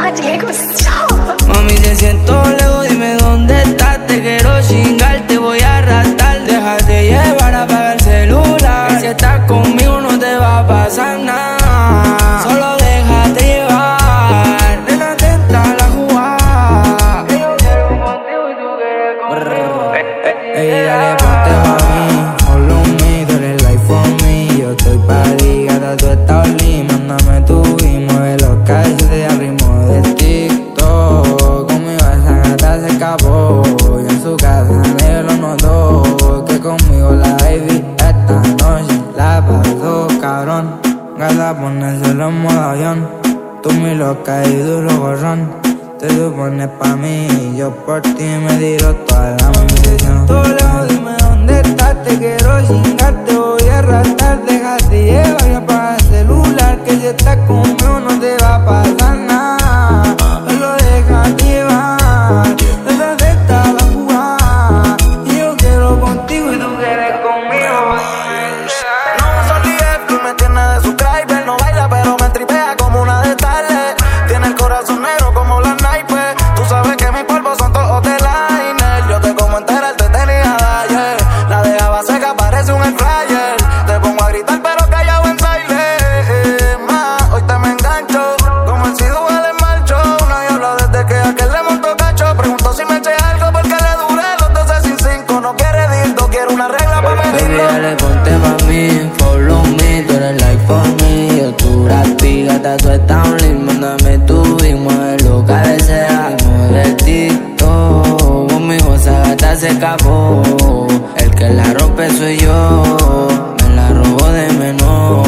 Diego, stop. Mami, te siento lejos, dime dónde estás. Te quiero chingar, te voy a arrastrar. Déjate llevar, apaga el celular. Que si estás conmigo no te va a pasar nada. Solo déjate llevar. Nena, atenta a la jugada. Que yo quiero contigo y tú quieres conmigo. Ey, dale, ponte pa' mí, follow me, tú eres life for me. Yo estoy pa' ti, gata, tú estás lit. Mándame tu y mueve los callos de ritmo de TikTok. Conmigo esa gata se escapó, y en su casa nadie lo notó. Que conmigo la baby esta noche la pasó cabrón. Gata, ponérselo en modo avión. Tú mi loca y duro gorrón. Te supones pa' mí y yo por ti me tiro toda la munición. Todo lejos, dime dónde estás, te quiero chingar, te voy a arrastrar. Déjate llevar y apaga el celular, que si estás conmigo no te va a pasar nada. Solo déjate llevar, desde esta la jugada. Y yo quiero contigo y tú quieres conmigo. No uso DF, tú me tienes de subscriber. No baila pero me tripea como una de Starlet. Tiene el corazón negro como la naipes. Tú sabes que mis polvos son todos de liner. Yo te como entera, él te tenía de ayer. La dejaba seca, parece un air fryer. Te pongo a gritar pero callado en silent. Ma, hoy te me engancho. Como el sido el marcho. Nadie habla desde que aquel le montó cacho. Pregunto si me eché algo porque le duré los 12 sin 5. No quiere dildo, quiere una regla pa' Baby, medirlo. dale, ponte pa' mí, follow me, tú eres life for me. Yo tu rapi, gata, tú estás un link. Mándame tu y mueve lo que desea. Mueve el TikTok, conmigo esa gata se escapó. El que la rompe soy yo, me la robó de menor.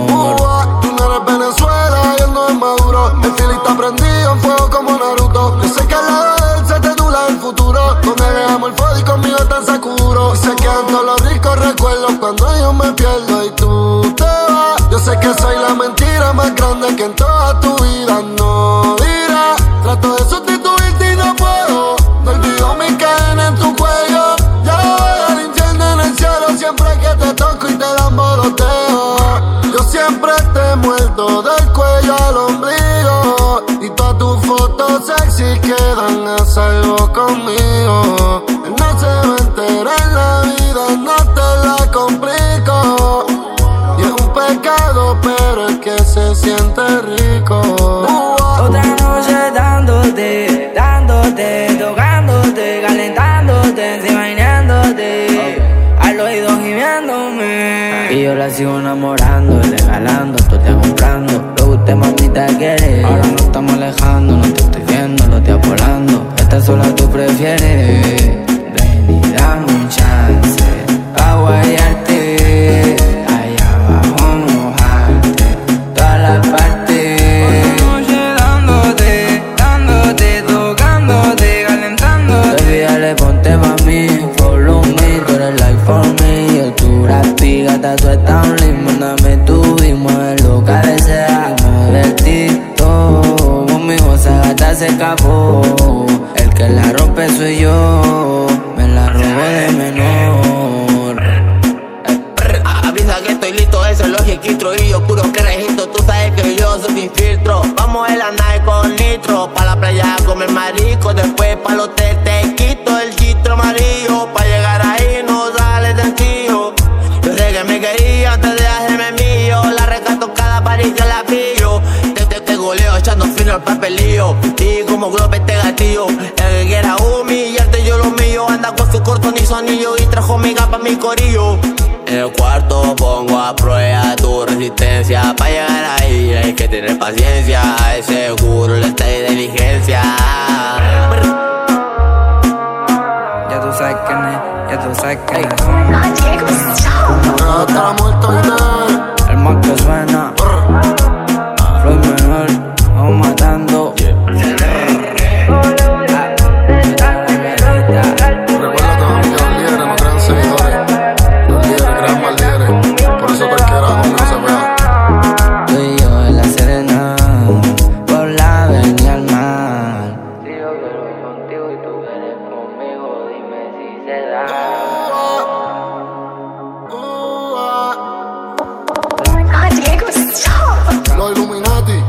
Tú no eres Venezuela y él no es Maduro. El feeling está prendido en fuego como Naruto. Yo sé que al lado de él se titula el futuro. Con él es amor y conmigo tan Sakuro. Y se quedan todos los ricos recuerdos cuando yo me pierdo y tú te vas. Yo sé que soy la mentira más grande que en toda tu vida no dirás. Trato de sustituirte y no puedo. No olvido mi cadena en tu cuello. Ya voy al infierno en el cielo siempre que te toco y te dan boloteo. Yo siempre te muerdo del cuello al ombligo. Y todas tus fotos sexy quedan a salvo conmigo. Él no se va a enterar en la vida, no te la complico. Y es un pecado, pero es que se siente rico. Otra noche dándote, dándote, tocándote, calentándote, imaginándote, al oído gimiéndome. Y yo la sigo enamorando, regalando, tú te comprando. Lo que usted mamita quiere. Ahora nos estamos alejando, no te estoy viendo, lo estoy volando. Esta sola tú prefieres. Ven y dame un chance pa' guayarte. Allá abajo mojarte toda la parte. Otra noche dándote, dándote, tocándote, calentándote. Baby, dale, ponte pa' mí, follow me, tú eres life for me. Yo tu rapi, gata, tú estás un link. Mándame tu y mueve lo que desea. Mueve el TikTok, conmigo esa gata se escapó. El que la rompe soy yo, me la robó de menor. Avisa que estoy listo, ese es el registro. Y yo puro que registro, tú sabes que yo soy sin filtro. Vamos en la nave con nitro, pa' la playa a comer marisco. Después pa' el hotel te quito el chistro amarillo. Pa' llegar ahí no sale sencillo. Yo sé que me quería antes de hacerme mío. La rescato cada parís que la pillo. Te goleo echando fino al papelillo. Y como globe este gatillo. El que quiera humillarte yo lo mío. Anda con su corto ni su anillo. Y trajo miga pa' mi corillo. En el cuarto pongo a prueba tu resistencia. Pa' llegar ahí hay que tener paciencia. A ese seguro le está de diligencia. Ya tú sabes quién es, ya tú sabes quién es. Diego, stop. Hasta la muerte usted. El más que suena, Floyd menor, vamos matando. Recuerda también que los líderes no crean seguidores. Los líderes crean más líderes. Por eso cualquiera conmigo se vea. Tú y yo en la Serena, por la avenida al mar. Si yo quiero ir contigo y tú quieres conmigo, dime si se da. Diego, stop. Los Illuminati.